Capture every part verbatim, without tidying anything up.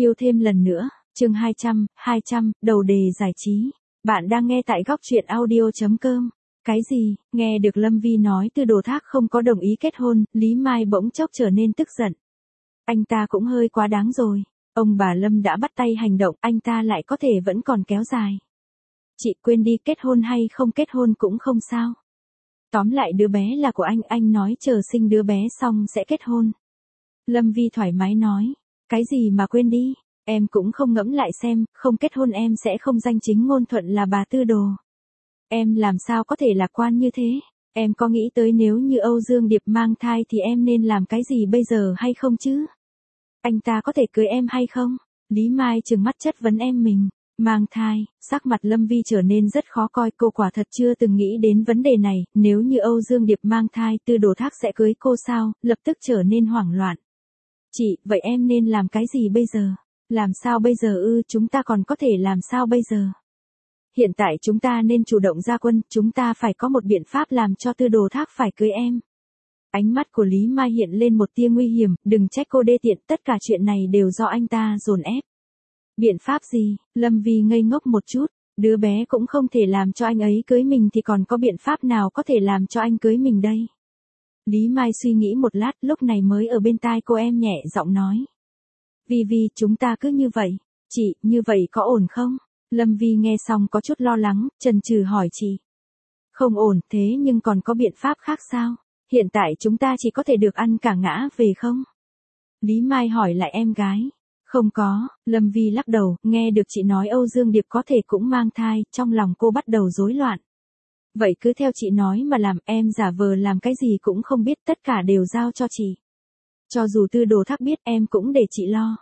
Yêu thêm lần nữa, chương hai trăm, hai trăm, đầu đề giải trí. Bạn đang nghe tại góc truyện audio chấm com. Cái gì, nghe được Lâm Vi nói Tư Đồ Thác không có đồng ý kết hôn, Lý Mai bỗng chốc trở nên tức giận. Anh ta cũng hơi quá đáng rồi. Ông bà Lâm đã bắt tay hành động, anh ta lại có thể vẫn còn kéo dài. Chị quên đi, kết hôn hay không kết hôn cũng không sao. Tóm lại đứa bé là của anh, anh nói chờ sinh đứa bé xong sẽ kết hôn. Lâm Vi thoải mái nói. Cái gì mà quên đi, em cũng không ngẫm lại xem, không kết hôn em sẽ không danh chính ngôn thuận là bà Tư Đồ. Em làm sao có thể lạc quan như thế? Em có nghĩ tới nếu như Âu Dương Điệp mang thai thì em nên làm cái gì bây giờ hay không chứ? Anh ta có thể cưới em hay không? Lý Mai trừng mắt chất vấn em mình. Mang thai, sắc mặt Lâm Vi trở nên rất khó coi, cô quả thật chưa từng nghĩ đến vấn đề này, nếu như Âu Dương Điệp mang thai Tư Đồ Thác sẽ cưới cô sao, lập tức trở nên hoảng loạn. Chị, vậy em nên làm cái gì bây giờ? Làm sao bây giờ ư, chúng ta còn có thể làm sao bây giờ? Hiện tại chúng ta nên chủ động ra quân, chúng ta phải có một biện pháp làm cho Tư Đồ Thác phải cưới em. Ánh mắt của Lý Mai hiện lên một tia nguy hiểm, đừng trách cô đê tiện, tất cả chuyện này đều do anh ta dồn ép. Biện pháp gì? Lâm Vi ngây ngốc một chút, đứa bé cũng không thể làm cho anh ấy cưới mình thì còn có biện pháp nào có thể làm cho anh cưới mình đây? Lý Mai suy nghĩ một lát, lúc này mới ở bên tai cô em nhẹ giọng nói. Vi Vi, chúng ta cứ như vậy. Chị, như vậy có ổn không? Lâm Vi nghe xong có chút lo lắng, chần chừ hỏi chị. Không ổn, thế nhưng còn có biện pháp khác sao? Hiện tại chúng ta chỉ có thể được ăn cả ngã về không? Lý Mai hỏi lại em gái. Không có, Lâm Vi lắc đầu, nghe được chị nói Âu Dương Điệp có thể cũng mang thai, trong lòng cô bắt đầu rối loạn. Vậy cứ theo chị nói mà làm, em giả vờ làm cái gì cũng không biết, tất cả đều giao cho chị. Cho dù Tư Đồ Thác biết em cũng để chị lo.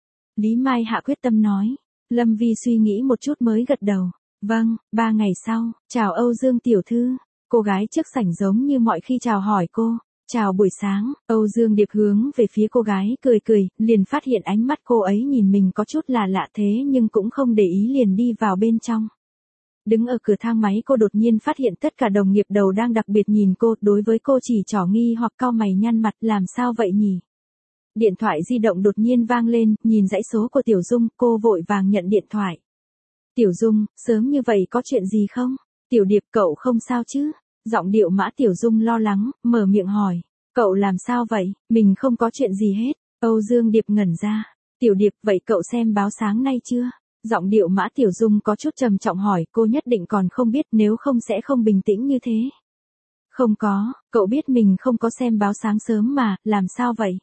Lý Mai hạ quyết tâm nói. Lâm Vi suy nghĩ một chút mới gật đầu. Vâng, ba ngày sau, chào Âu Dương tiểu thư. Cô gái trước sảnh giống như mọi khi chào hỏi cô. Chào buổi sáng, Âu Dương Điệp hướng về phía cô gái cười cười, liền phát hiện ánh mắt cô ấy nhìn mình có chút là lạ thế nhưng cũng không để ý liền đi vào bên trong. Đứng ở cửa thang máy cô đột nhiên phát hiện tất cả đồng nghiệp đầu đang đặc biệt nhìn cô, đối với cô chỉ trỏ nghi hoặc cau mày nhăn mặt, làm sao vậy nhỉ? Điện thoại di động đột nhiên vang lên, nhìn dãy số của Tiểu Dung, cô vội vàng nhận điện thoại. Tiểu Dung, sớm như vậy có chuyện gì không? Tiểu Điệp, cậu không sao chứ? Giọng điệu Mã Tiểu Dung lo lắng, mở miệng hỏi. Cậu làm sao vậy? Mình không có chuyện gì hết. Âu Dương Điệp ngẩn ra. Tiểu Điệp, vậy cậu xem báo sáng nay chưa? Giọng điệu Mã Tiểu Dung có chút trầm trọng hỏi, cô nhất định còn không biết, nếu không sẽ không bình tĩnh như thế. Không có, cậu biết mình không có xem báo sáng sớm mà, làm sao vậy?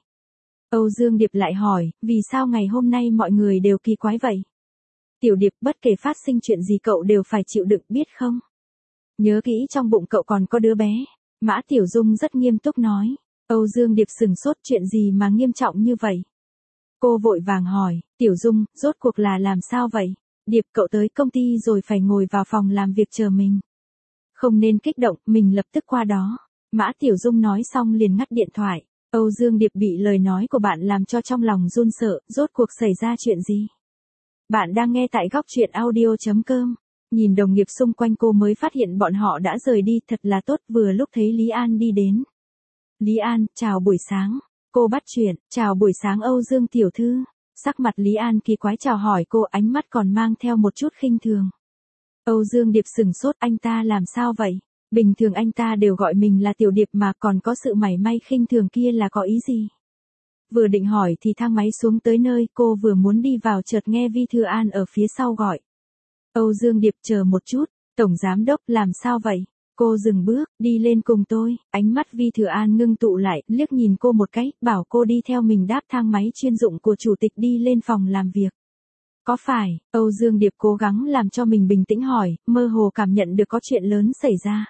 Âu Dương Điệp lại hỏi, vì sao ngày hôm nay mọi người đều kỳ quái vậy? Tiểu Điệp, bất kể phát sinh chuyện gì cậu đều phải chịu đựng, biết không? Nhớ kỹ trong bụng cậu còn có đứa bé. Mã Tiểu Dung rất nghiêm túc nói. Âu Dương Điệp sừng sốt, chuyện gì mà nghiêm trọng như vậy? Cô vội vàng hỏi, Tiểu Dung, rốt cuộc là làm sao vậy? Điệp, cậu tới công ty rồi phải ngồi vào phòng làm việc chờ mình. Không nên kích động, mình lập tức qua đó. Mã Tiểu Dung nói xong liền ngắt điện thoại. Âu Dương Điệp bị lời nói của bạn làm cho trong lòng run sợ, rốt cuộc xảy ra chuyện gì? Bạn đang nghe tại góc truyện audio chấm com. Nhìn đồng nghiệp xung quanh cô mới phát hiện bọn họ đã rời đi, thật là tốt, vừa lúc thấy Lý An đi đến. Lý An, chào buổi sáng. Cô bắt chuyện, chào buổi sáng Âu Dương tiểu thư. Sắc mặt Lý An kỳ quái chào hỏi cô, ánh mắt còn mang theo một chút khinh thường. Âu Dương Điệp sừng sốt, anh ta làm sao vậy? Bình thường anh ta đều gọi mình là Tiểu Điệp mà, còn có sự mảy may khinh thường kia là có ý gì? Vừa định hỏi thì thang máy xuống tới nơi, cô vừa muốn đi vào chợt nghe Vi Thư An ở phía sau gọi. Âu Dương Điệp, chờ một chút, Tổng Giám Đốc, làm sao vậy? Cô dừng bước, đi lên cùng tôi, ánh mắt Vi Thư An ngưng tụ lại, liếc nhìn cô một cái, bảo cô đi theo mình đáp thang máy chuyên dụng của chủ tịch đi lên phòng làm việc. Có phải? Âu Dương Điệp cố gắng làm cho mình bình tĩnh hỏi, mơ hồ cảm nhận được có chuyện lớn xảy ra.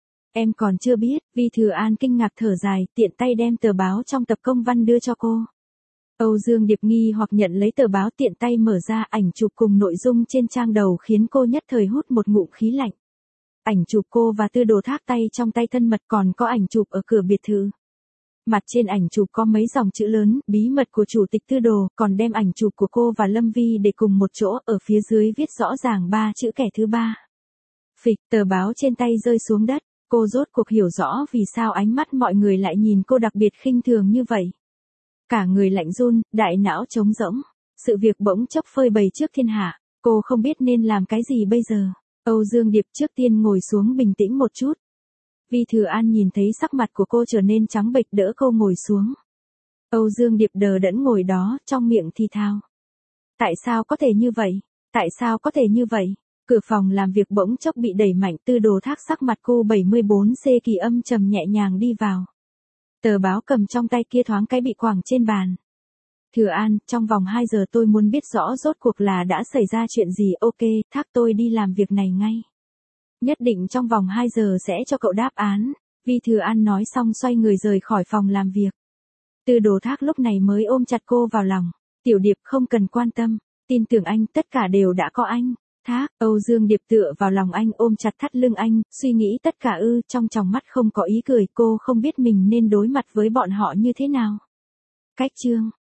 Em còn chưa biết, Vi Thư An kinh ngạc thở dài, tiện tay đem tờ báo trong tập công văn đưa cho cô. Âu Dương Điệp nghi hoặc nhận lấy tờ báo, tiện tay mở ra, ảnh chụp cùng nội dung trên trang đầu khiến cô nhất thời hút một ngụm khí lạnh. Ảnh chụp cô và Tư Đồ Thác tay trong tay thân mật, còn có ảnh chụp ở cửa biệt thự. Mặt trên ảnh chụp có mấy dòng chữ lớn, bí mật của chủ tịch Tư Đồ, còn đem ảnh chụp của cô và Lâm Vi để cùng một chỗ, ở phía dưới viết rõ ràng ba chữ kẻ thứ ba. Phịch, tờ báo trên tay rơi xuống đất, cô rốt cuộc hiểu rõ vì sao ánh mắt mọi người lại nhìn cô đặc biệt khinh thường như vậy. Cả người lạnh run, đại não trống rỗng. Sự việc bỗng chốc phơi bày trước thiên hạ, cô không biết nên làm cái gì bây giờ. Âu Dương Điệp trước tiên ngồi xuống bình tĩnh một chút. Vi Thừa An nhìn thấy sắc mặt của cô trở nên trắng bệch đỡ cô ngồi xuống. Âu Dương Điệp đờ đẫn ngồi đó, trong miệng thì thào. Tại sao có thể như vậy? Tại sao có thể như vậy? Cửa phòng làm việc bỗng chốc bị đẩy mạnh, Tư Đồ Thác sắc mặt cô bảy mươi bốn C kỳ âm trầm nhẹ nhàng đi vào. Tờ báo cầm trong tay kia thoáng cái bị quẳng trên bàn. Thừa An, trong vòng hai giờ tôi muốn biết rõ rốt cuộc là đã xảy ra chuyện gì. Ok, Thác, tôi đi làm việc này ngay. Nhất định trong vòng hai giờ sẽ cho cậu đáp án. Vi Thừa An nói xong xoay người rời khỏi phòng làm việc. Tư Đồ Thác lúc này mới ôm chặt cô vào lòng. Tiểu Điệp, không cần quan tâm, tin tưởng anh, tất cả đều đã có anh. Thác, Âu Dương Điệp tựa vào lòng anh ôm chặt thắt lưng anh, suy nghĩ tất cả ư, trong tròng mắt không có ý cười, cô không biết mình nên đối mặt với bọn họ như thế nào. Cách chương